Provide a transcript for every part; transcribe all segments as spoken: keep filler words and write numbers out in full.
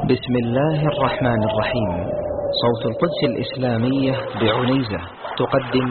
بسم الله الرحمن الرحيم. صوت القدس الإسلامية بعنيزة تقدم.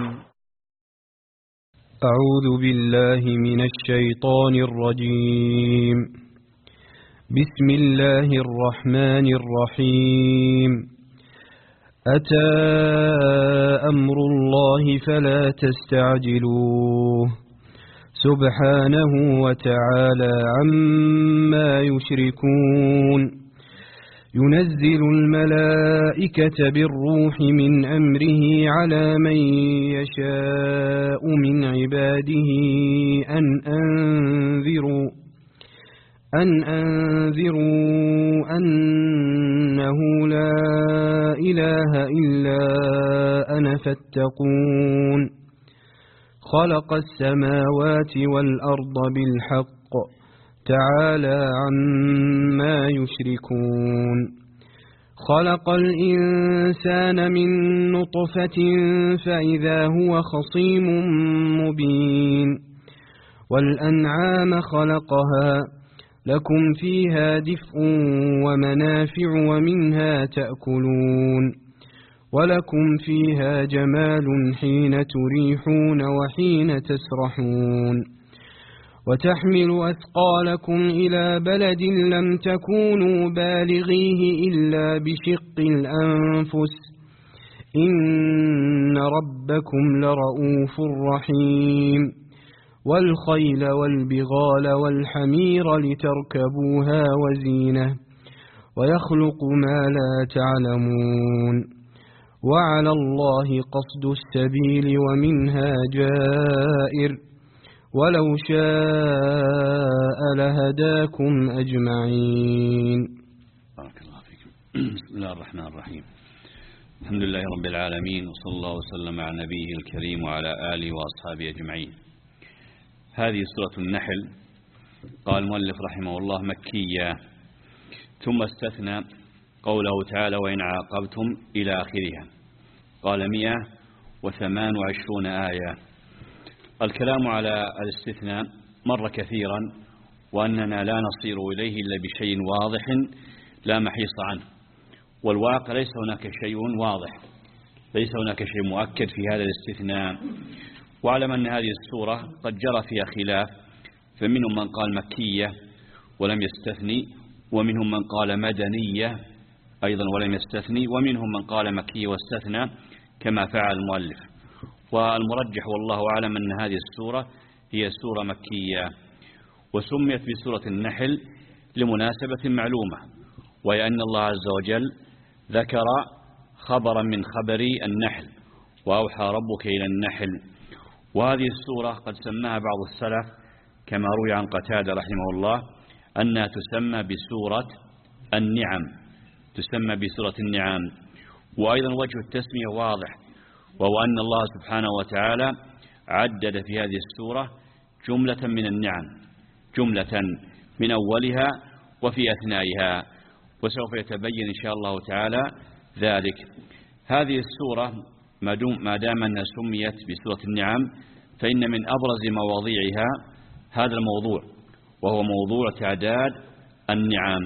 أعوذ بالله من الشيطان الرجيم. بسم الله الرحمن الرحيم. أتى أمر الله فلا تستعجلوه سبحانه وتعالى عما يشركون. ينزل الملائكة بالروح من أمره على من يشاء من عباده أن أنذروا أن أنذروا أنه لا إله إلا أنا فاتقون. خلق السماوات والأرض بالحق تعالى عما يشركون. خلق الإنسان من نطفة فإذا هو خصيم مبين. والأنعام خلقها لكم فيها دفء ومنافع ومنها تأكلون. ولكم فيها جمال حين تريحون وحين تسرحون. وتحمل أثقالكم إلى بلد لم تكونوا بالغيه إلا بشق الأنفس إن ربكم لرؤوف رحيم. والخيل والبغال والحمير لتركبوها وزينة ويخلق ما لا تعلمون. وعلى الله قصد السبيل ومنها جائر ولو شاء لهداكم أجمعين. بارك الله فيكم. بسم الله الرحمن الرحيم. الحمد لله رب العالمين، وصلى الله وسلم على نبيه الكريم وعلى آله وأصحابه أجمعين. هذه سورة النحل. قال المؤلف رحمه الله مكية، ثم استثنى قوله تعالى وإن عاقبتم إلى آخرها. قال مئة وثمان وعشرون آية. الكلام على الاستثناء مر كثيرا، وأننا لا نصير إليه إلا بشيء واضح لا محيص عنه، والواقع ليس هناك شيء واضح، ليس هناك شيء مؤكد في هذا الاستثناء. واعلم أن هذه السورة قد جرى فيها خلاف، فمنهم من قال مكية ولم يستثني، ومنهم من قال مدنية أيضا ولم يستثني، ومنهم من قال مكية واستثنى كما فعل المؤلف. والمرجح والله أعلم أن هذه السورة هي سورة مكية، وسميت بسورة النحل لمناسبة معلومة، وهي أن الله عز وجل ذكر خبرا من خبر النحل، وأوحى ربك إلى النحل. وهذه السورة قد سماها بعض السلف كما روي عن قتادة رحمه الله أنها تسمى بسورة النعم، تسمى بسورة النعم. وأيضا وجه التسمية واضح، وهو أن الله سبحانه وتعالى عدد في هذه السورة جملة من النعم، جملة من أولها وفي أثنائها، وسوف يتبين إن شاء الله تعالى ذلك. هذه السورة ما دام أنها سميت بسورة النعم، فإن من أبرز مواضيعها هذا الموضوع، وهو موضوع تعداد النعم.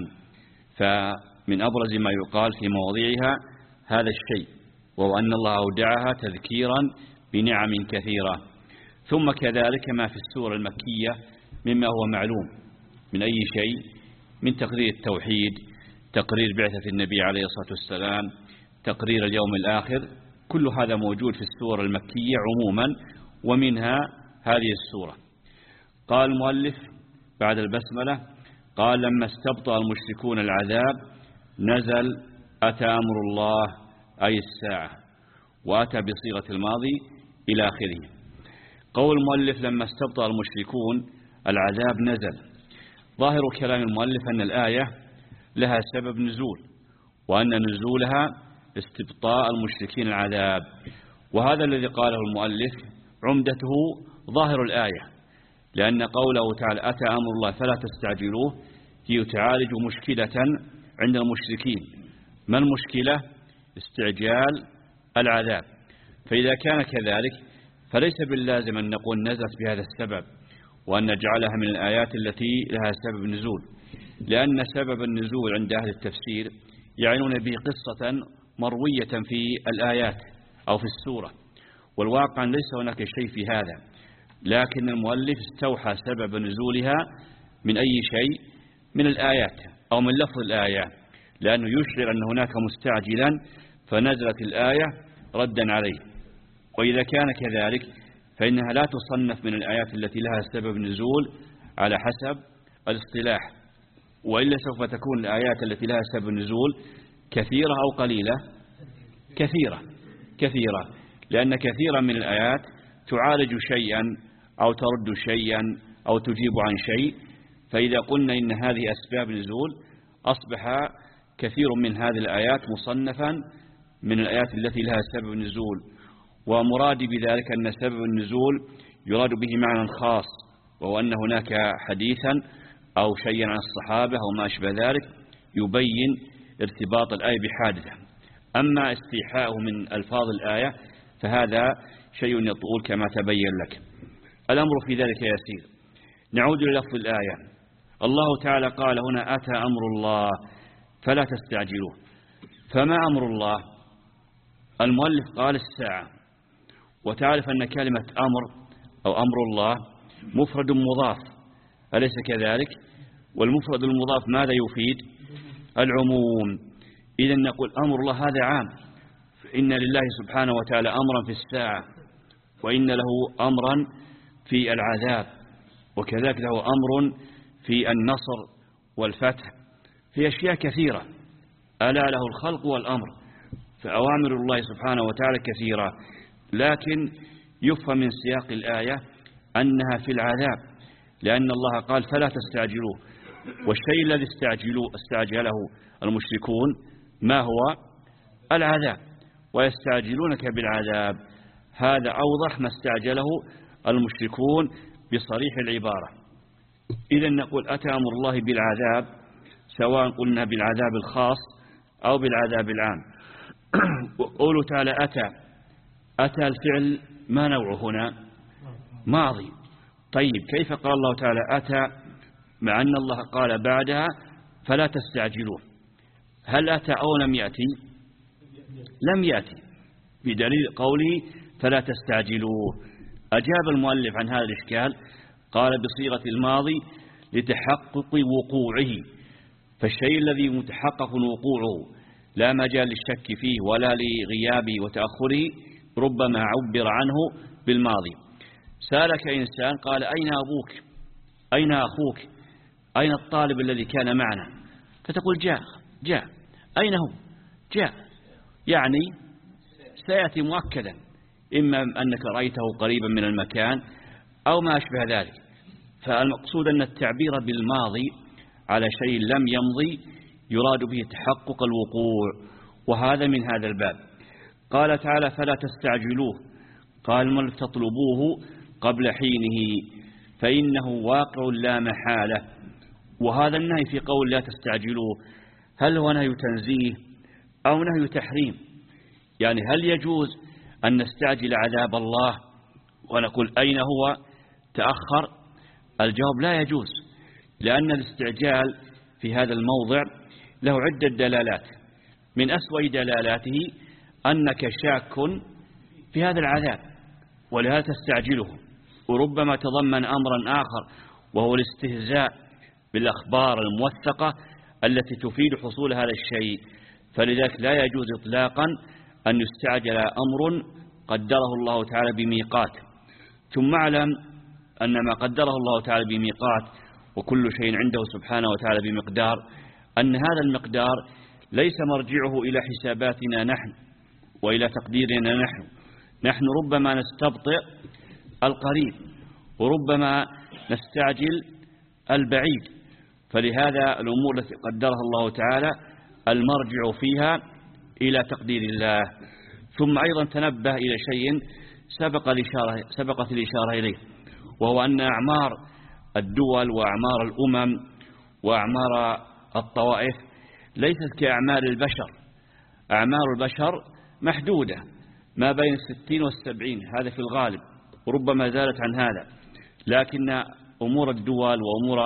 فمن أبرز ما يقال في مواضيعها هذا الشيء، وهو أن الله أودعها تذكيرا بنعم كثيرة. ثم كذلك ما في السورة المكية مما هو معلوم من أي شيء، من تقرير التوحيد، تقرير بعثة النبي عليه الصلاة والسلام، تقرير اليوم الآخر، كل هذا موجود في السورة المكية عموما، ومنها هذه السورة. قال المؤلف بعد البسملة، قال لما استبطأ المشركون العذاب نزل أتى أمر الله أي الساعة، وأتى بصيغة الماضي إلى آخره. قول المؤلف لما استبطأ المشركون العذاب نزل، ظاهر كلام المؤلف أن الآية لها سبب نزول، وأن نزولها استبطاء المشركين العذاب. وهذا الذي قاله المؤلف عمدته ظاهر الآية، لأن قوله تعالى أتى أمر الله فلا تستعجلوه هي تعالج مشكلة عند المشركين. ما المشكلة؟ استعجال العذاب. فإذا كان كذلك فليس باللازم أن نقول نزلت بهذا السبب، وأن نجعلها من الآيات التي لها سبب نزول، لأن سبب النزول عند أهل التفسير يعنون به قصة مروية في الآيات أو في السورة، والواقع ليس هناك شيء في هذا، لكن المؤلف استوحى سبب نزولها من أي شيء من الآيات أو من لفظ الآية، لأنه يشعر أن هناك مستعجلا فنزلت الآية ردا عليه. وإذا كان كذلك فإنها لا تصنف من الآيات التي لها سبب نزول على حسب الاصطلاح، وإلا سوف تكون الآيات التي لها سبب نزول كثيرة أو قليلة؟ كثيرة كثيرة، لأن كثيرا من الآيات تعالج شيئا أو ترد شيئا أو تجيب عن شيء، فإذا قلنا إن هذه أسباب نزول أصبح كثير من هذه الآيات مصنفا من الآيات التي لها سبب نزول. ومرادي بذلك أن سبب النزول يراد به معنى خاص، وهو أن هناك حديثا أو شيئا عن الصحابة أو ما أشبه ذلك يبين ارتباط الآية بحادثة. أما استيحاءه من ألفاظ الآية فهذا شيء يطول كما تبين لك. الأمر في ذلك يسير. نعود إلى لفظ الآية. الله تعالى قال هنا أتى أمر الله فلا تستعجلوه. فما أمر الله؟ المؤلف قال الساعة، وتعرف أن كلمة أمر أو أمر الله مفرد مضاف، أليس كذلك؟ والمفرد المضاف ماذا يفيد؟ العموم. إذا نقول أمر الله هذا عام، فإن لله سبحانه وتعالى أمرا في الساعة، وإن له أمرا في العذاب، وكذلك له أمر في النصر والفتح، في أشياء كثيرة. ألا له الخلق والأمر، فأوامر الله سبحانه وتعالى كثيرة، لكن يفهم من سياق الآية أنها في العذاب، لأن الله قال فلا تستعجلوه. والشيء الذي استعجلوه استعجله المشركون ما هو؟ العذاب، ويستعجلونك بالعذاب. هذا أوضح ما استعجله المشركون بصريح العبارة. إذا نقول أتى أمر الله بالعذاب، سواء قلنا بالعذاب الخاص أو بالعذاب العام. وقوله تعالى أتى، أتى الفعل ما نوعه هنا؟ ماضي. طيب كيف قال الله تعالى أتى مع أن الله قال بعدها فلا تستعجلوه؟ هل أتى أو لم يأتي؟ لم يأتي، بدليل قوله فلا تستعجلوه. أجاب المؤلف عن هذا الإشكال، قال بصيغة الماضي لتحقق وقوعه، فالشيء الذي متحقق وقوعه لا مجال للشك فيه ولا لغيابه وتأخره ربما عبر عنه بالماضي. سألك إنسان قال أين أبوك؟ أين أخوك؟ أين الطالب الذي كان معنا؟ فتقول جاء جاء. أين هو؟ جاء، يعني سيأتي مؤكدا، إما أنك رأيته قريبا من المكان أو ما أشبه ذلك. فالمقصود أن التعبير بالماضي على شيء لم يمضي يراد به تحقق الوقوع، وهذا من هذا الباب. قال تعالى فلا تستعجلوه، قال من تطلبوه قبل حينه فإنه واقع لا محالة. وهذا النهي في قول لا تستعجلوه هل هو نهي تنزيه أو نهي تحريم؟ يعني هل يجوز أن نستعجل عذاب الله ونقول أين هو تأخر؟ الجواب لا يجوز، لأن الاستعجال في هذا الموضع له عدة دلالات. من أسوأ دلالاته أنك شاك في هذا العذاب ولهذا تستعجله، وربما تضمن أمرا آخر وهو الاستهزاء بالأخبار الموثقة التي تفيد حصول هذا الشيء. فلذلك لا يجوز إطلاقا أن يستعجل أمر قدره الله تعالى بميقات. ثم اعلم أن ما قدره الله تعالى بميقات وكل شيء عنده سبحانه وتعالى بمقدار، أن هذا المقدار ليس مرجعه إلى حساباتنا نحن وإلى تقديرنا نحن. نحن ربما نستبطئ القريب وربما نستعجل البعيد، فلهذا الأمور التي قدرها الله تعالى المرجع فيها إلى تقدير الله. ثم أيضا تنبه إلى شيء سبق الإشارة سبقت الإشارة إليه، وهو أن أعمار الدول وأعمار الأمم وأعمار الطوائف ليست كأعمار البشر. أعمار البشر محدودة ما بين الستين والسبعين، هذا في الغالب، وربما زالت عن هذا. لكن أمور الدول وأمور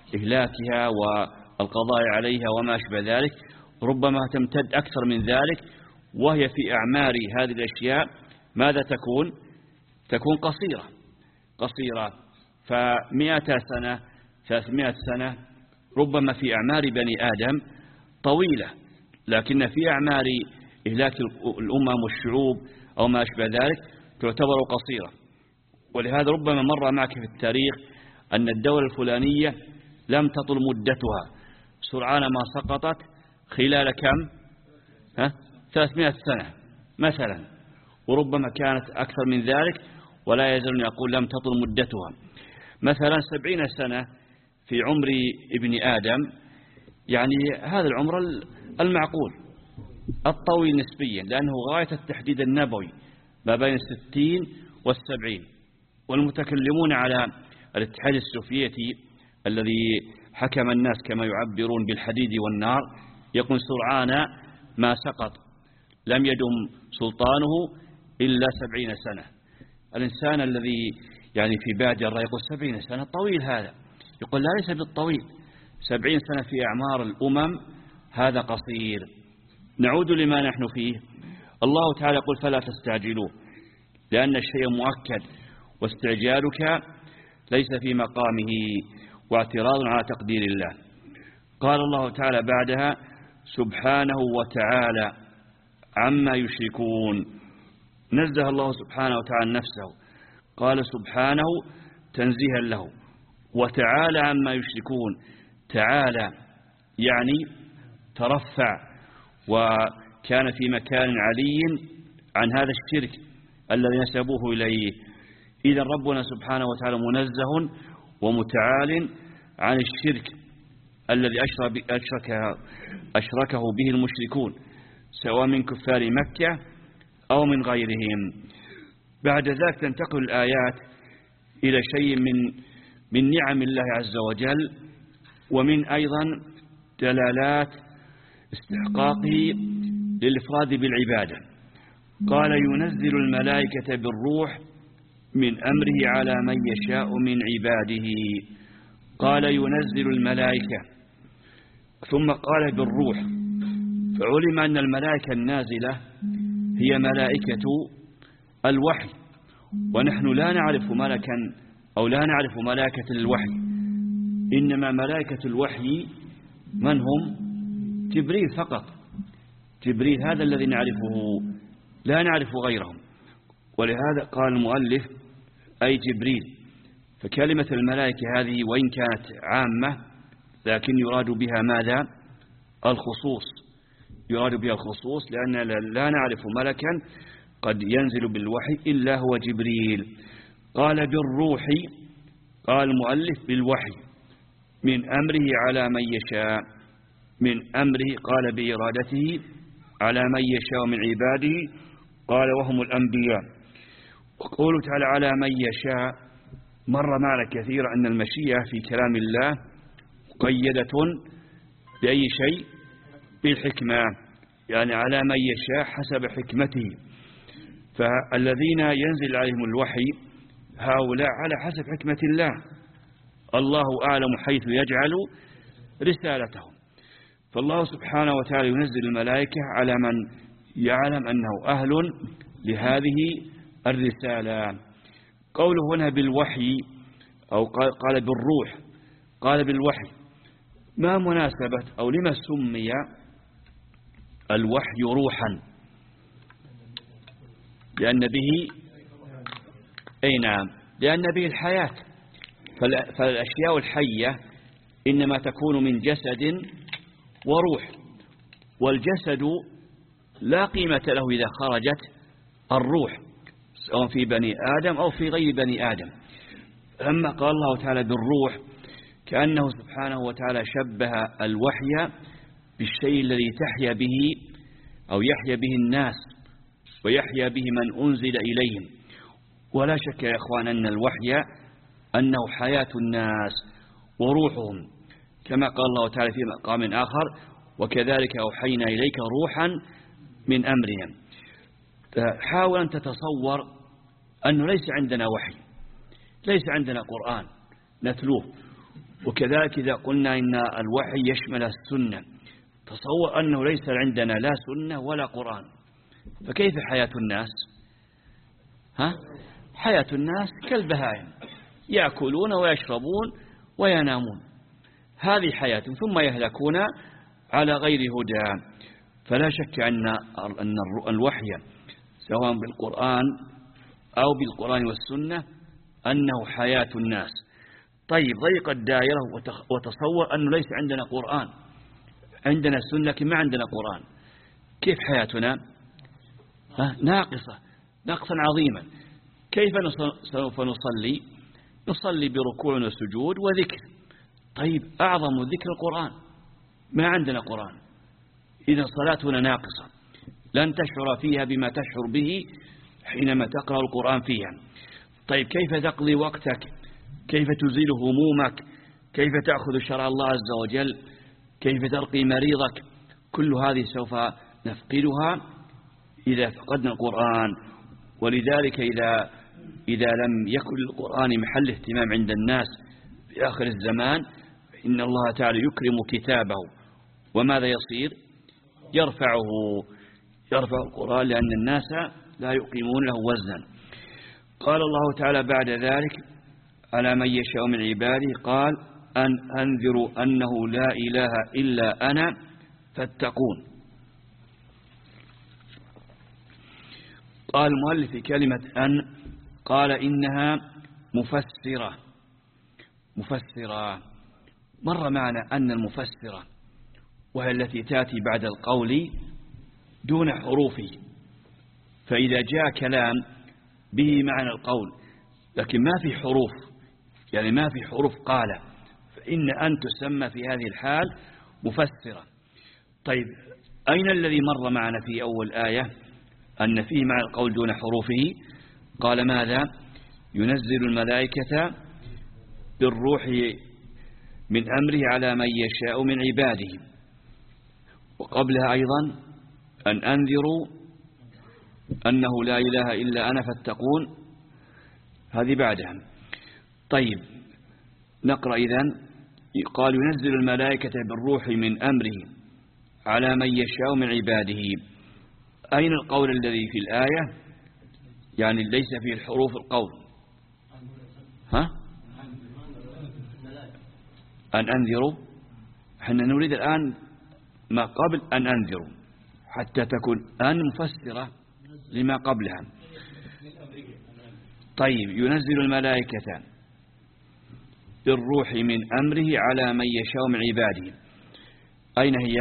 وإهلاكها والقضاء عليها وما أشبه ذلك، ربما تمتد أكثر من ذلك، وهي في أعمار هذه الأشياء ماذا تكون؟ تكون قصيرة قصيرة فمئة سنة ثلاثمائة سنة ربما في أعمار بني آدم طويلة، لكن في أعمار إهلاك الأمم والشعوب أو ما أشبه ذلك تعتبر قصيرة. ولهذا ربما مر معك في التاريخ أن الدولة الفلانية لم تطل مدتها، سرعان ما سقطت خلال كم؟ ها؟ ثلاثمائة سنة مثلا، وربما كانت أكثر من ذلك، ولا يزال يقول لم تطل مدتها. مثلا سبعين سنة في عمر ابن آدم، يعني هذا العمر المعقول الطويل نسبيا، لأنه غاية التحديد النبوي ما بين الستين والسبعين. والمتكلمون على الاتحاد السوفيتي الذي حكم الناس كما يعبرون بالحديد والنار يقول سرعان ما سقط، لم يدم سلطانه إلا سبعين سنة. الإنسان الذي يعني في بادرة يقول سبعين سنة طويل، هذا يقول لا ليس بالطويل، سبعين سنة في أعمار الأمم هذا قصير. نعود لما نحن فيه. الله تعالى يقول فلا تستعجلوه، لأن الشيء مؤكد، واستعجالك ليس في مقامه واعتراض على تقدير الله. قال الله تعالى بعدها سبحانه وتعالى عما يشركون، نزه الله سبحانه وتعالى نفسه، قال سبحانه تنزيها له، وتعالى عما يشركون، تعالى يعني ترفع وكان في مكان علي عن هذا الشرك الذي نسبوه إليه. إذا ربنا سبحانه وتعالى منزه ومتعال عن الشرك الذي أشرك أشركه به المشركون سواء من كفار مكة أو من غيرهم. بعد ذلك تنتقل الآيات إلى شيء من من نعم الله عز وجل، ومن أيضا دلالات استحقاقه للإفراد بالعبادة. قال ينزل الملائكة بالروح من أمره على من يشاء من عباده. قال ينزل الملائكة ثم قال بالروح، فعلم أن الملائكة النازلة هي ملائكة الوحي، ونحن لا نعرف ملكا أو لا نعرف ملائكة الوحي، إنما ملائكة الوحي من هم؟ جبريل فقط، جبريل هذا الذي نعرفه، لا نعرف غيرهم. ولهذا قال المؤلف أي جبريل. فكلمة الملائكة هذه وإن كانت عامة لكن يراد بها ماذا؟ الخصوص، يراد بها الخصوص، لأن لا نعرف ملكا قد ينزل بالوحي إلا هو جبريل. قال بالروح، قال المؤلف بالوحي من أمره على من يشاء، من أمره قال بإرادته على من يشاء من عباده، قال وهم الأنبياء. وقوله تعالى على من يشاء مر معنا كثيرا أن المشيئة في كلام الله مقيدة بأي شيء؟ بالحكمة، يعني على من يشاء حسب حكمته. فالذين ينزل عليهم الوحي هؤلاء على حسب حكمة الله، الله أعلم حيث يجعل رسالتهم. فالله سبحانه وتعالى ينزل الملائكة على من يعلم أنه أهل لهذه الرسالة. قوله هنا بالوحي أو قال بالروح، قال بالوحي، ما مناسبة أو لما سمي الوحي روحا؟ لأن به أي نعم لأن به الحياة، فالأشياء الحية إنما تكون من جسد وروح، والجسد لا قيمة له إذا خرجت الروح سواء في بني آدم أو في غير بني آدم. لما قال الله تعالى بالروح كأنه سبحانه وتعالى شبه الوحي بالشيء الذي تحيا به أو يحيا به الناس ويحيا به من أنزل إليهم. ولا شك يا إخوان أن الوحي أنه حياة الناس وروحهم، كما قال الله تعالى في مقام آخر وكذلك أوحينا إليك روحا من أمرنا. حاول أن تتصور أنه ليس عندنا وحي، ليس عندنا قرآن نتلوه، وكذلك إذا قلنا إن الوحي يشمل السنة، تصور أنه ليس عندنا لا سنة ولا قرآن، فكيف حياة الناس؟ ها؟ حياة الناس كالبهائم، يأكلون ويشربون وينامون، هذه حياتهم، ثم يهلكون على غير هدى. فلا شك أن أن الوحي سواء بالقرآن أو بالقرآن والسنة أنه حياة الناس. طيب ضيق الدائرة وتصور أنه ليس عندنا قرآن، عندنا سنة لكن ما عندنا قرآن، كيف حياتنا؟ ناقصة نقصا عظيما. كيف سوف نصلي؟ نصلي بركوع وسجود وذكر. طيب أعظم ذكر القرآن، ما عندنا قرآن، إذا صلاتنا ناقصة، لن تشعر فيها بما تشعر به حينما تقرأ القرآن فيها. طيب كيف تقضي وقتك؟ كيف تزيل همومك؟ كيف تأخذ شرع الله عز وجل؟ كيف ترقي مريضك؟ كل هذه سوف نفقدها إذا فقدنا القرآن. ولذلك إذا إذا لم يكن القرآن محل اهتمام عند الناس في آخر الزمان، إن الله تعالى يكرم كتابه، وماذا يصير؟ يرفعه يرفع القرآن، لأن الناس لا يقيمون له وزنا. قال الله تعالى بعد ذلك على من يشاء من عباده، قال أن أنذروا أنه لا إله إلا أنا فاتقون. قال المؤلف في كلمة أن، قال إنها مفسرة. مفسرة مر معنا أن المفسرة وهي التي تأتي بعد القول دون حروفه، فإذا جاء كلام به معنى القول لكن ما في حروف، يعني ما في حروف قال، فإن أن تسمى في هذه الحال مفسرة. طيب أين الذي مر معنا في أول آية أن فيه معنى القول دون حروفه؟ قال ماذا؟ ينزل الملائكة بالروح من أمره على من يشاء من عباده. وقبلها أيضا أن أنذروا أنه لا إله إلا أنا فاتقون، هذه بعدها. طيب نقرأ إذن. قال ينزل الملائكة بالروح من أمره على من يشاء من عباده. أين القول الذي في الآية؟ يعني ليس فيه الحروف القول. ها؟ أن أنذروا، حنا نريد الآن ما قبل أن أنذروا حتى تكون أن مفسرة لما قبلها. طيب ينزل الملائكة بالروح من أمره على من يشاء من عباده. أين هي؟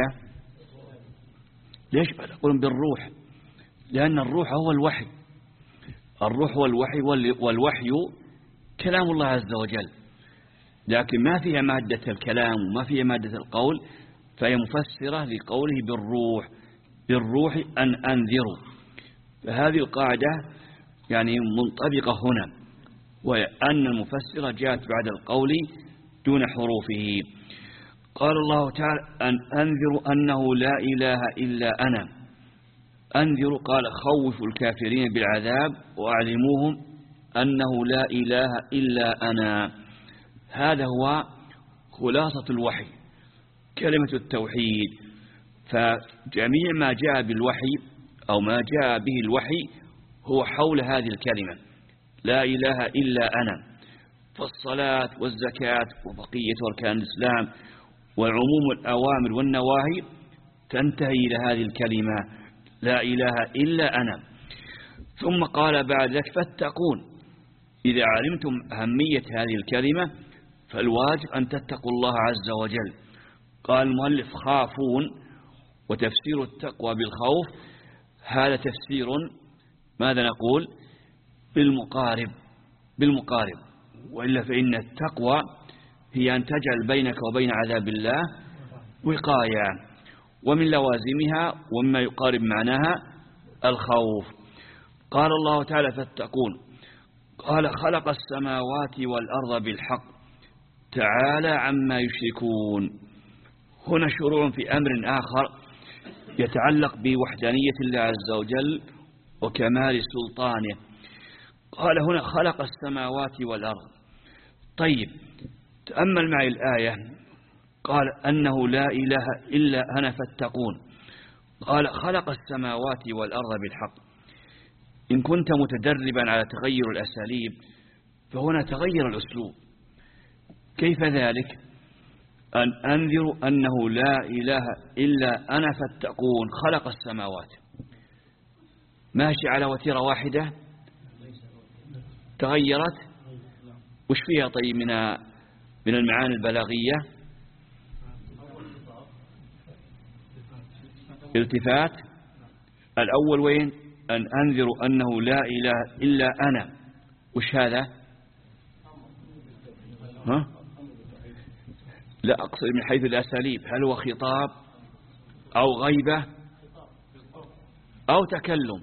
ليش يقولون بالروح؟ لأن الروح هو الوحي، الروح هو الوحي، والوحي كلام الله عز وجل، لكن ما فيها مادة الكلام وما فيها مادة القول، فهي مفسرة لقوله بالروح، بالروح أن أنذروا. فهذه القاعدة يعني منطبقة هنا، وأن المفسرة جاءت بعد القول دون حروفه. قال الله تعالى أن أنذروا أنه لا إله إلا أنا. أنذروا قال خوفوا الكافرين بالعذاب وأعلموهم أنه لا إله إلا أنا. هذا هو خلاصة الوحي، كلمة التوحيد. فجميع ما جاء بالوحي أو ما جاء به الوحي هو حول هذه الكلمة لا إله إلا أنا. فالصلاة والزكاة وبقية أركان الإسلام وعموم الأوامر والنواهي تنتهي إلى هذه الكلمة لا إله إلا أنا. ثم قال بعد ذلك فاتقون. إذا علمتم أهمية هذه الكلمة فالواجب أن تتقوا الله عز وجل. قال المؤلف خافون، وتفسير التقوى بالخوف هذا تفسير ماذا نقول؟ بالمقارب، بالمقارب. وإلا فإن التقوى هي أن تجعل بينك وبين عذاب الله وقاية، ومن لوازمها ومما يقارب معناها الخوف. قال الله تعالى فاتقون. قال خلق السماوات والأرض بالحق تعالى عما يشركون. هنا شروع في أمر آخر يتعلق بوحدانية الله عز وجل وكمال سلطانه. قال هنا خلق السماوات والأرض. طيب تأمل معي الآية، قال أنه لا إله إلا أنا فاتقون، قال خلق السماوات والأرض بالحق. إن كنت متدربا على تغير الأساليب فهنا تغير الأسلوب. كيف ذلك؟ أن أنذر أنه لا إله إلا أنا فاتقون، خلق السماوات، ماشي على وتيرة واحدة تغيرت. وش فيها طيب من من المعاني البلاغية؟ التفات. الأول وين؟ أن أنذر أنه لا إله إلا أنا. وش هذا؟ ها؟ لا أقصد من حيث الأساليب، هل هو خطاب أو غيبة أو تكلم؟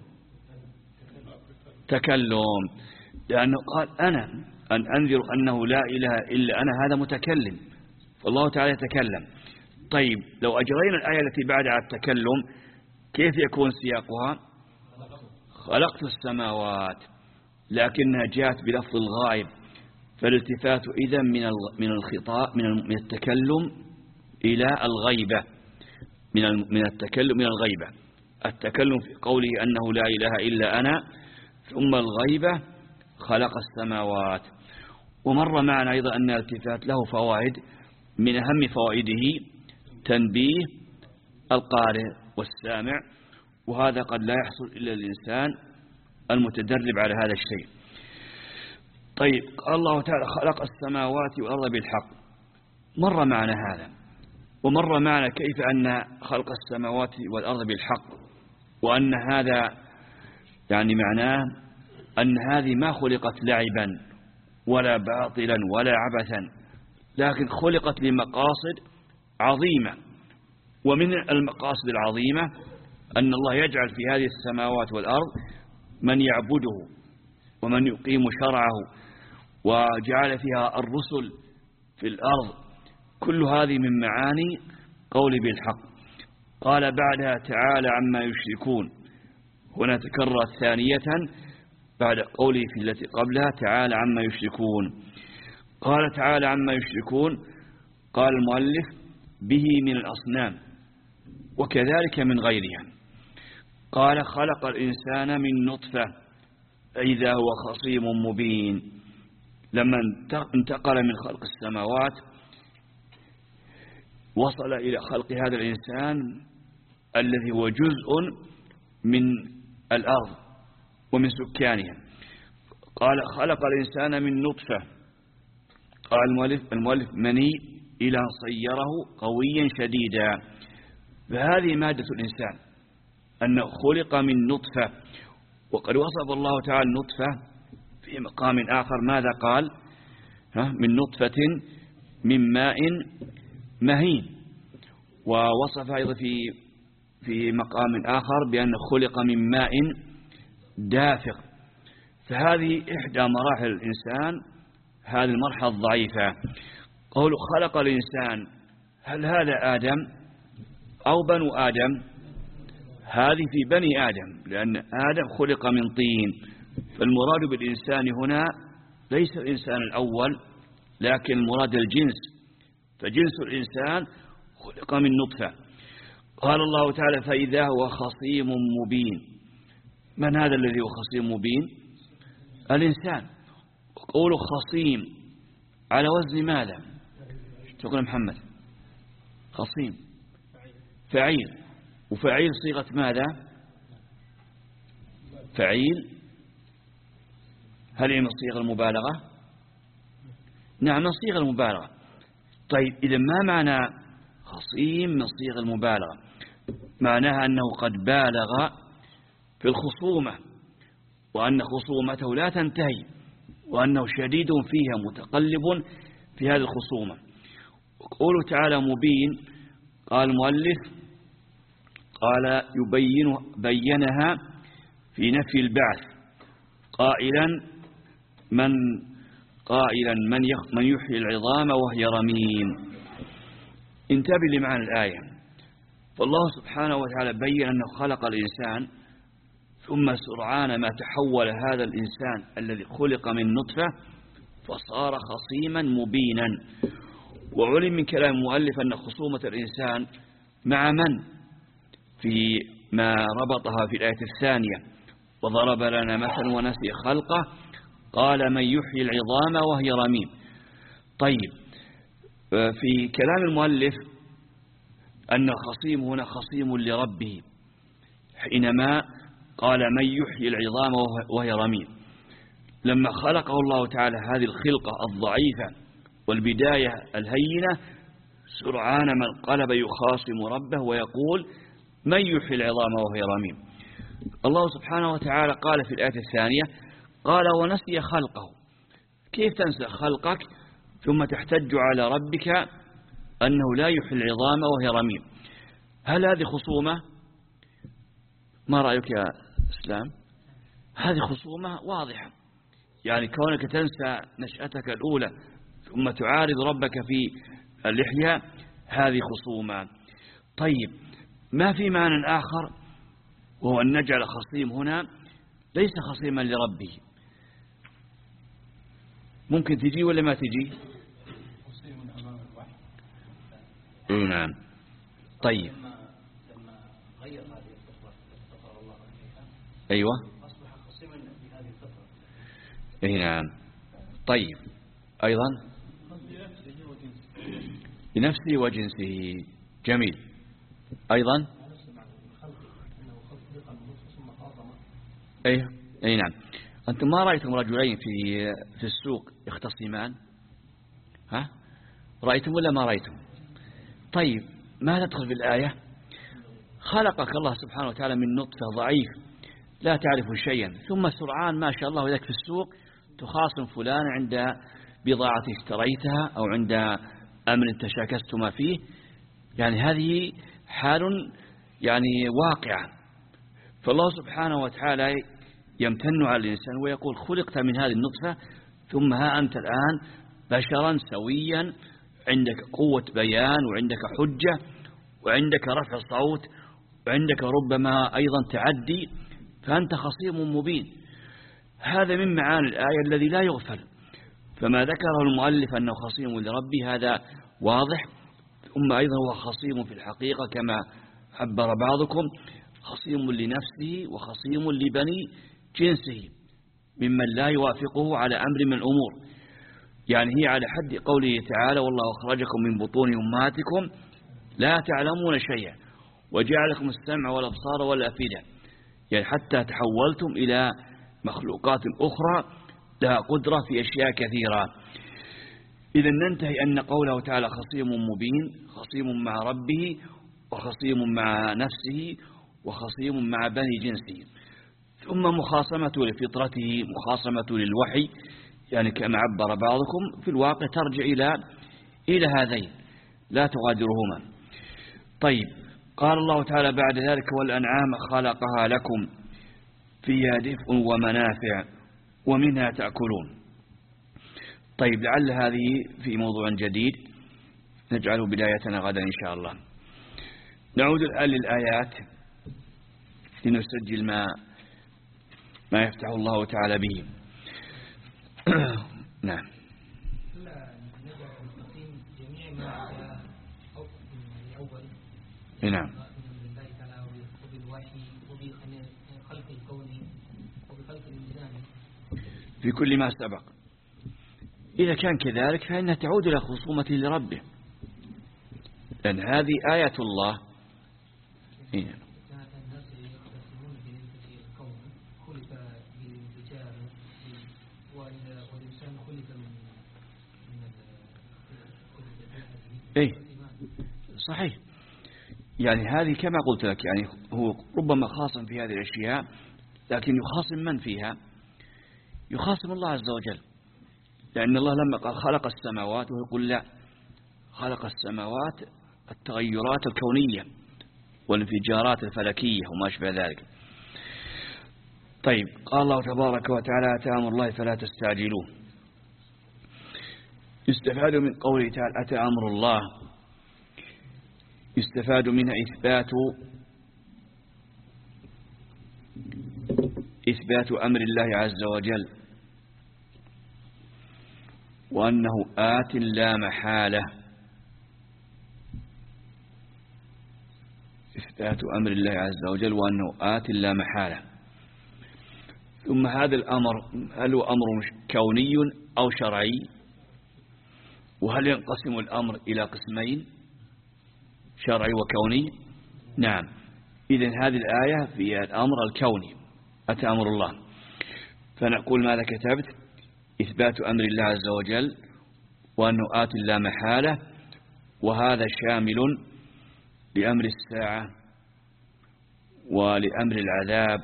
تكلم، لأنه قال أنا أن أنذر أنه لا إله إلا أنا، هذا متكلم، فالله تعالى يتكلم. طيب لو أجرينا الآية التي بعدها التكلم كيف يكون سياقها؟ خلقت السماوات، لكنها جاءت بلفظ الغائب، فالالتفات إذن من من الخطاب من التكلم إلى الغيبة، من من التكلم إلى الغيبة. التكلم في قوله أنه لا إله إلا أنا، ثم الغيبة خلق السماوات. ومر معنا أيضا أن الالتفات له فوائد، من أهم فوائده تنبيه القارئ والسامع، وهذا قد لا يحصل إلا الإنسان المتدرب على هذا الشيء. طيب قال الله تعالى خلق السماوات والأرض بالحق، مر معنا هذا، ومر معنا كيف أن خلق السماوات والأرض بالحق، وأن هذا يعني معناه أن هذه ما خلقت لعبا ولا باطلا ولا عبثا، لكن خلقت لمقاصد عظيمة. ومن المقاصد العظيمة أن الله يجعل في هذه السماوات والأرض من يعبده ومن يقيم شرعه، وجعل فيها الرسل في الأرض. كل هذه من معاني قول بالحق. قال بعدها تعالى عما يشركون، هنا تكررت ثانية بعد قوله في التي قبلها تعالى عما يشركون. قال تعالى عما يشركون، قال المؤلف به من الأصنام وكذلك من غيرها. قال خلق الإنسان من نطفة إذا هو خصيم مبين. لما انتقل من خلق السماوات وصل إلى خلق هذا الإنسان الذي هو جزء من الأرض ومن سكانها. قال خلق الإنسان من نطفة، قال المؤلف المؤلف مني إلى صيره قويا شديدا. فهذه مادة الإنسان، أنه خلق من نطفة. وقد وصف الله تعالى النطفة في مقام آخر، ماذا قال؟ ها من نطفة من ماء مهين. ووصف أيضا في في مقام آخر بأنه خلق من ماء دافق. فهذه إحدى مراحل الإنسان، هذه المرحلة الضعيفة. قوله خلق الإنسان، هل هذا آدم أو بنو آدم؟ هذه في بني آدم، لأن آدم خلق من طين. فالمراد بالإنسان هنا ليس الإنسان الأول، لكن المراد الجنس، فجنس الإنسان خلق من نطفة. قال الله تعالى فإذا هو خصيم مبين. من هذا الذي هو خصيم مبين؟ الإنسان. قوله خصيم على وزن ماذا؟ تقول محمد؟ خصيم فعيل، وفعيل صيغة ماذا؟ فعيل. هل هي من صيغ المبالغة؟ نعم من صيغ المبالغة. طيب إذا ما معنى خصيم من صيغ المبالغة؟ معناها أنه قد بالغ في الخصومة، وأن خصومته لا تنتهي، وأنه شديد فيها متقلب في هذه الخصومة. قوله تعالى مبين، قال المؤلف قال يبين بينها في نفي البعث قائلا من قائلا من من يحيي العظام وهي رميم. انتبه لمعنى الآية. فالله سبحانه وتعالى بين أنه خلق الإنسان، ثم سرعان ما تحول هذا الإنسان الذي خلق من نطفة فصار خصيما مبينا. وعلم من كلام المؤلف أن خصومة الإنسان مع من في ما ربطها في الآية الثانية وضرب لنا مثلا ونسي خلقه قال من يحيي العظام وهي رميم. طيب في كلام المؤلف أن الخصيم هنا خصيم لربه حينما قال من يحيي العظام وهي رميم، لما خلقه الله تعالى هذه الخلقة الضعيفة والبداية الهينة سرعان ما انقلب يخاصم ربه ويقول من يحيي العظام وهي رميم. الله سبحانه وتعالى قال في الآية الثانية قال ونسي خلقه. كيف تنسى خلقك ثم تحتج على ربك أنه لا يحيي العظام وهي رميم؟ هل هذه خصومة؟ ما رأيك يا إسلام؟ هذه خصومة واضحة، يعني كونك تنسى نشأتك الأولى ثم تعارض ربك في الإحياء هذه خصومة. طيب ما في معنى آخر وهو أن نجعل خصيم هنا ليس خصيما لربه؟ ممكن تجي ولا ما تجي؟ اي نعم. طيب ايوه اصبح خصيما بهذه الفتره. اي نعم. طيب ايضا لنفسه وجنسه. جميل. ايضا اي اي نعم. انتم ما رايتم رجلين في في السوق يختصمان؟ ها رايتم ولا ما رايتم؟ طيب ما تدخل في الآية؟ خلقك الله سبحانه وتعالى من نطفة ضعيف لا تعرف شيئا ثم سرعان ما شاء الله ذاك في السوق تخاصم فلان عند بضاعة اشتريتها أو عند أمر تشاكستما فيه. يعني هذه حال يعني واقعة. فالله سبحانه وتعالى يمتن على الإنسان ويقول خلقت من هذه النطفة ثم ها أنت الآن بشرا سويا عندك قوة بيان وعندك حجة وعندك رفع صوت وعندك ربما أيضا تعدي، فأنت خصيم مبين. هذا من معاني الآية الذي لا يغفل. فما ذكره المؤلف أنه خصيم لربه هذا واضح. ثم أيضا هو خصيم في الحقيقة كما عبر بعضكم، خصيم لنفسه وخصيم لبني جنسه ممن لا يوافقه على أمر من الأمور. يعني هي على حد قوله تعالى والله أخرجكم من بطون أمهاتكم لا تعلمون شيئا وجعلكم السمع والأبصار والأفئدة، يعني حتى تحولتم إلى مخلوقات أخرى لها قدرة في أشياء كثيرة. إذا ننتهي أن قوله تعالى خصيم مبين خصيم مع ربه وخصيم مع نفسه وخصيم مع بني جنسه. ثم مخاصمته لفطرته مخاصمته للوحي، يعني كما عبر بعضكم في الواقع ترجع إلى إلى هذين لا تغادرهما. طيب قال الله تعالى بعد ذلك والأنعام خلقها لكم فيها دفء ومنافع ومنها تأكلون. طيب لعل هذه في موضوع جديد نجعله بدايتنا غدا إن شاء الله. نعود الآن للآيات لنسجل ما ما يفتح الله تعالى به. نعم. نعم. في كل ما سبق. إذا كان كذلك فإنها تعود إلى خصومة لربه، لأن هذه آية الله. إيه. إيه صحيح. يعني هذه كما قلت لك يعني هو ربما خاصم في هذه الأشياء، لكن يخاصم من فيها؟ يخاصم الله عز وجل، لأن الله لما قال خلق السماوات وهو يقول لا، خلق السماوات التغيرات الكونية والانفجارات الفلكية وما شابه ذلك. طيب قال الله تبارك وتعالى أتى أمر الله فلا تستعجلوه. يستفاد من قوله تعالى أتى أمر الله، يستفاد منها إثبات إثبات أمر الله عز وجل وأنه آت لا محالة، إثبات أمر الله عز وجل وأنه آت لا محالة. ثم هذا الأمر هل هو أمر كوني أو شرعي؟ وهل ينقسم الأمر إلى قسمين، شرعي وكوني؟ نعم. إذن هذه الآية في الأمر الكوني، أتى أمر الله، فنقول ماذا كتبت؟ إثبات أمر الله عز وجل وأنه آت لا محالة، وهذا شامل لأمر الساعة ولأمر العذاب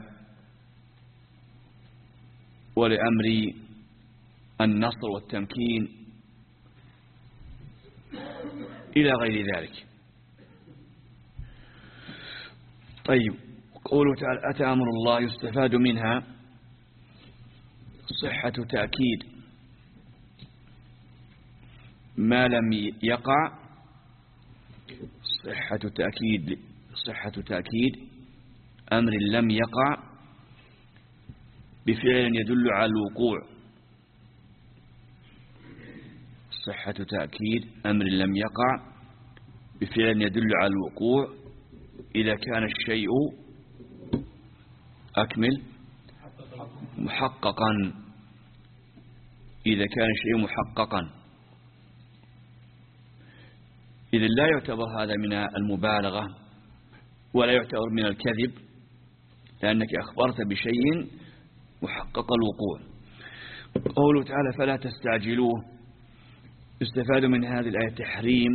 ولأمر النصر والتمكين إلى غير ذلك. طيب، قوله تعالى أتى أمر الله يستفاد منها صحة تأكيد ما لم يقع، صحة تأكيد صحة تأكيد أمر لم يقع بفعل يدل على الوقوع، صحة تأكيد أمر لم يقع بفعل يدل على الوقوع إذا كان الشيء أكمل محققا، إذا كان الشيء محققا. إذا لا يعتبر هذا من المبالغة ولا يعتبر من الكذب، لأنك أخبرت بشيء محقق الوقوع. قوله تعالى فلا تستعجلوه، يستفاد من هذه الآية تحريم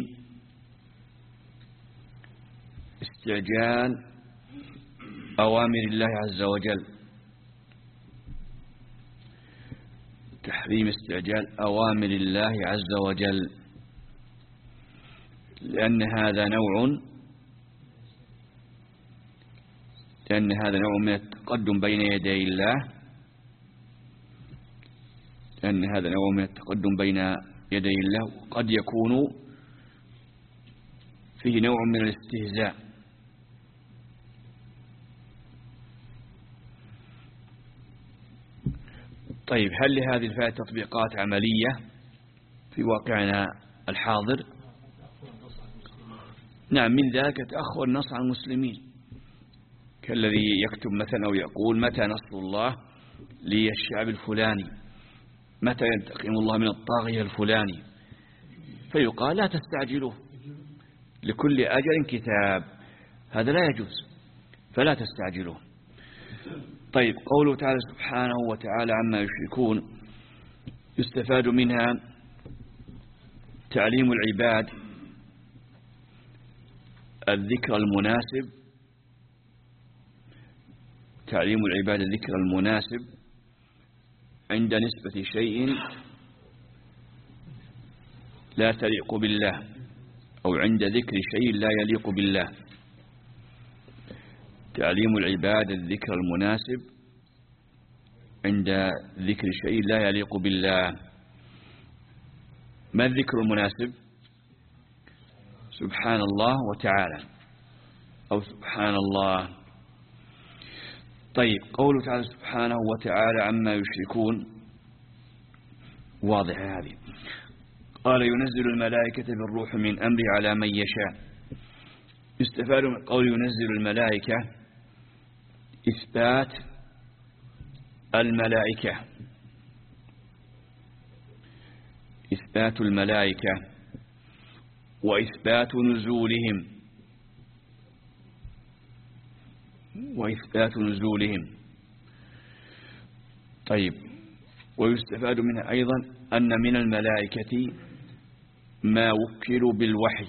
استعجال أوامر الله عز وجل، تحريم استعجال أوامر الله عز وجل، لأن هذا نوع لأن هذا نوع من التقدم بين يدي الله، لأن هذا نوع من التقدم بين يدي الله، وقد يكون فيه نوع من الاستهزاء. طيب، هل لهذه الفائدة تطبيقات عملية في واقعنا الحاضر؟ نعم، من ذلك تأخر النصر عن المسلمين، كالذي يكتب مثلا أو يقول متى نصر الله للشعب الفلاني، متى ينتقم الله من الطاغية الفلاني، فيقال لا تستعجلوه، لكل أجل كتاب، هذا لا يجوز، فلا تستعجلوه. طيب، قوله تعالى سبحانه وتعالى عما يشركون، يستفاد منها تعليم العباد الذكر المناسب، تعليم العباد الذكر المناسب عند نسبة شيء لا تليق بالله، أو عند ذكر شيء لا يليق بالله. تعليم العباد الذكر المناسب عند ذكر شيء لا يليق بالله. ما الذكر المناسب؟ سبحان الله وتعالى، أو سبحان الله. طيب، قوله تعالى سبحانه وتعالى عما يشركون، واضح هذه. قال ينزل الملائكة بالروح من أمره على من يشاء. يستفاد من قول ينزل الملائكة إثبات الملائكة، إثبات الملائكة وإثبات نزولهم، وإثبات نزولهم. طيب، ويستفاد منها أيضا أن من الملائكة ما وكلوا بالوحي،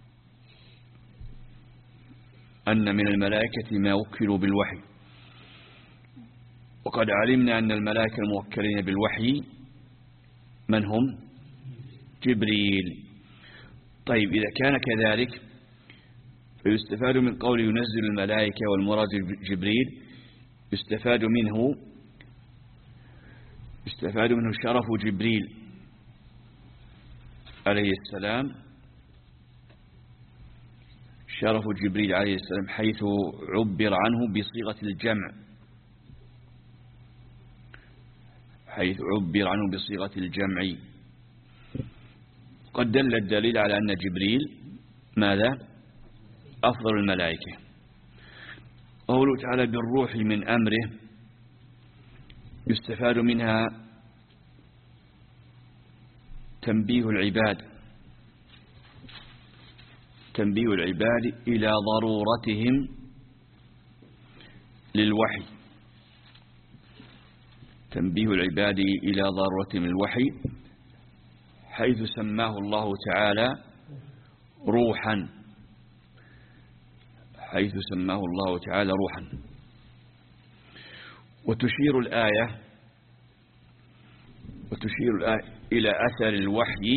أن من الملائكة ما وكلوا بالوحي، وقد علمنا أن الملائكة الموكلين بالوحي من هم؟ جبريل. طيب، إذا كان كذلك فيستفاد من قول ينزل الملائكة والمراد جبريل، يستفاد منه يستفاد منه شرف جبريل عليه السلام، شرف جبريل عليه السلام، حيث عبر عنه بصيغة الجمع، حيث عبر عنه بصيغة الجمع. قد دل الدليل على أن جبريل ماذا؟ أفضل الملائكة. قوله تعالى بالروح من أمره يستفاد منها تنبيه العباد تنبيه العباد إلى ضرورتهم للوحي تنبيه العباد إلى ضرورتهم للوحي حيث سماه الله تعالى روحا حيث سماه الله تعالى روحا. وتشير الآية وتشير الآية إلى أثر الوحي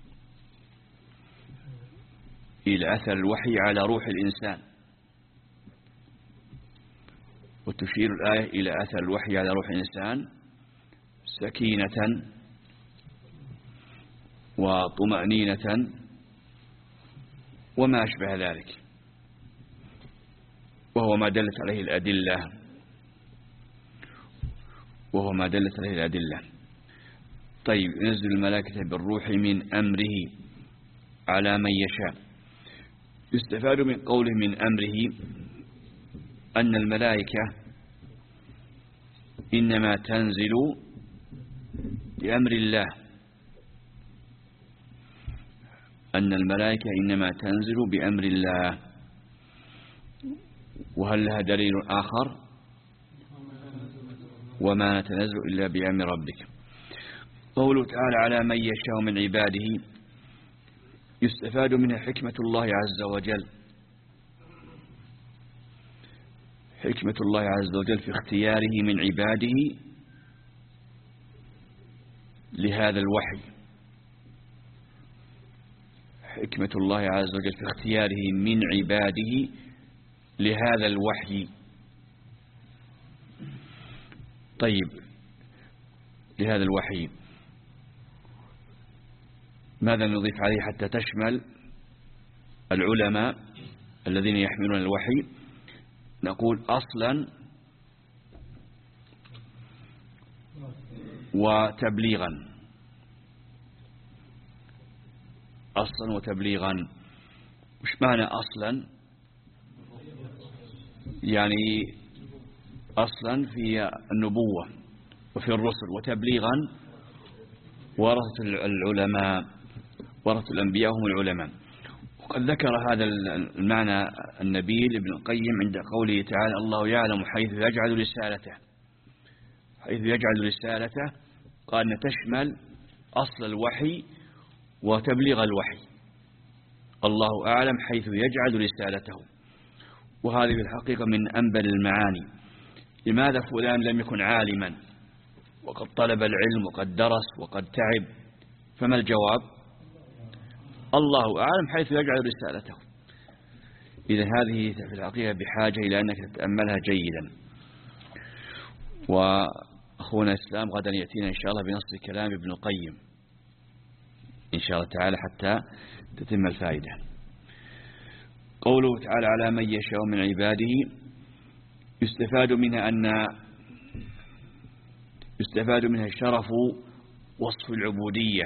إلى أثر الوحي على روح الإنسان وتشير الآية إلى أثر الوحي على روح الإنسان سكينة وطمأنينة وما أشبه ذلك، وهو ما دلت عليه الأدلة وهو ما دلت عليه الأدلة. طيب، ينزل الملائكة بالروح من أمره على من يشاء. يستفاد من قوله من أمره أن الملائكة إنما تنزل بأمر الله أن الملائكة إنما تنزل بأمر الله. وهل لها دليل آخر؟ وما نتنزل إلا بأمر ربك. قوله تعالى على من يشاء من عباده يستفاد منها حكمة الله عز وجل حكمة الله عز وجل في اختياره من عباده لهذا الوحي حكمة الله عز وجل في اختياره من عباده لهذا الوحي. طيب، لهذا الوحي ماذا نضيف عليه حتى تشمل العلماء الذين يحملون الوحي؟ نقول أصلا وتبليغا أصلا وتبليغا. مش معنى أصلا؟ يعني أصلا في النبوة وفي الرسل، وتبليغا ورثة العلماء ورثة الأنبياء هم العلماء. وقد ذكر هذا المعنى النبيل ابن القيم عند قوله تعالى الله يعلم حيث يجعل رسالته حيث يجعل رسالته قال أن تشمل أصل الوحي وتبليغ الوحي. الله أعلم حيث يجعل رسالته، وهذه في الحقيقة من أنبل المعاني. لماذا فلان لم يكن عالما وقد طلب العلم وقد درس وقد تعب؟ فما الجواب؟ الله أعلم حيث يجعل رسالته. إذا هذه في الحقيقة بحاجة إلى أنك تتأملها جيدا. وأخونا الإسلام غدا يأتينا إن شاء الله بنص كلام ابن القيم إن شاء الله تعالى حتى تتم الفائدة. قوله تعالى على من يشاء من عباده يستفاد منها أن يستفاد منها شرف وصف العبودية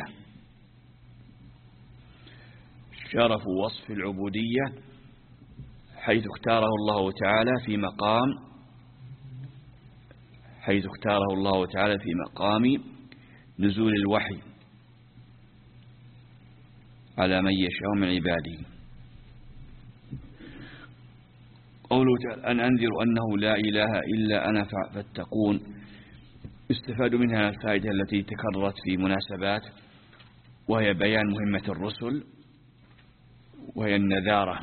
شرف وصف العبودية حيث اختاره الله تعالى في مقام حيث اختاره الله تعالى في مقام نزول الوحي على من يشاء من عباده. قوله تعالى أن أنذر أنه لا إله إلا أنا فاتقون يستفاد منها الفائدة التي تكررت في مناسبات، وهي بيان مهمة الرسل وهي النذارة،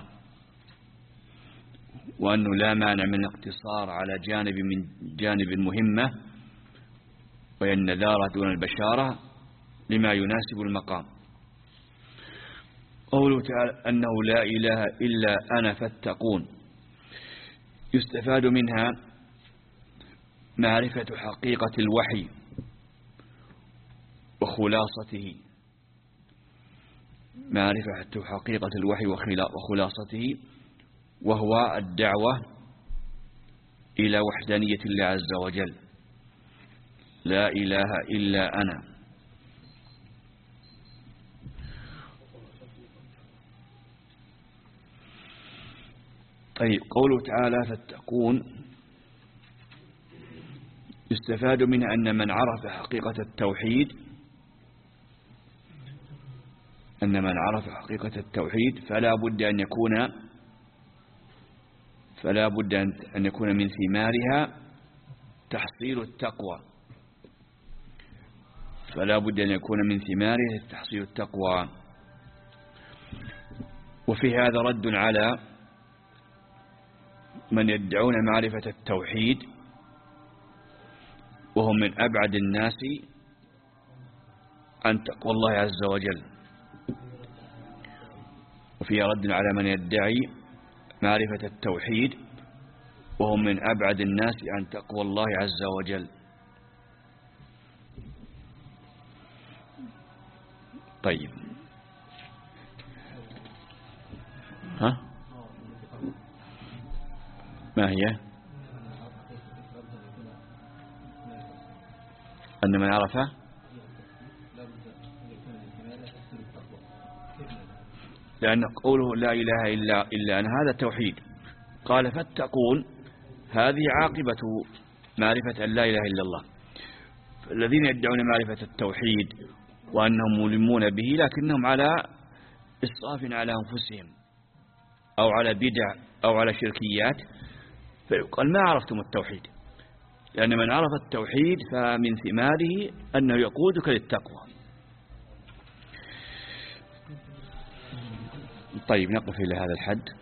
وأنه لا مانع من الاقتصار على جانب من جانب المهمة وهي النذارة دون البشارة لما يناسب المقام. قوله تعالى أنه لا إله إلا أنا فاتقون يستفاد منها معرفة حقيقة الوحي وخلاصته معرفة حقيقة الوحي وخلاصته وهو الدعوة إلى وحدانية الله عز وجل. لا إله إلا أنا. طيب قوله تعالى فاتقون يستفاد منها أن من عرف حقيقة التوحيد أن من عرف حقيقة التوحيد فلا بد أن يكون فلا بد أن يكون من ثمارها تحصيل التقوى فلا بد أن يكون من ثمارها تحصيل التقوى. وفي هذا رد على من يدعون معرفة التوحيد وهم من أبعد الناس عن تقوى الله عز وجل، وفي رد على من يدعي معرفة التوحيد وهم من أبعد الناس عن تقوى الله عز وجل. طيب ها ما هي؟ أن من عرفه لأن قوله لا إله إلا إلا أن هذا توحيد، قال فاتقون هذه عاقبة معرفة أن لا إله إلا الله. الذين يدعون معرفة التوحيد وأنهم ملمون به لكنهم على إسراف على أنفسهم أو على بدع أو على شركيات، فيقال ما عرفتم التوحيد، لأن من عرف التوحيد فمن ثماره أنه يقودك للتقوى. طيب نقف إلى هذا الحد.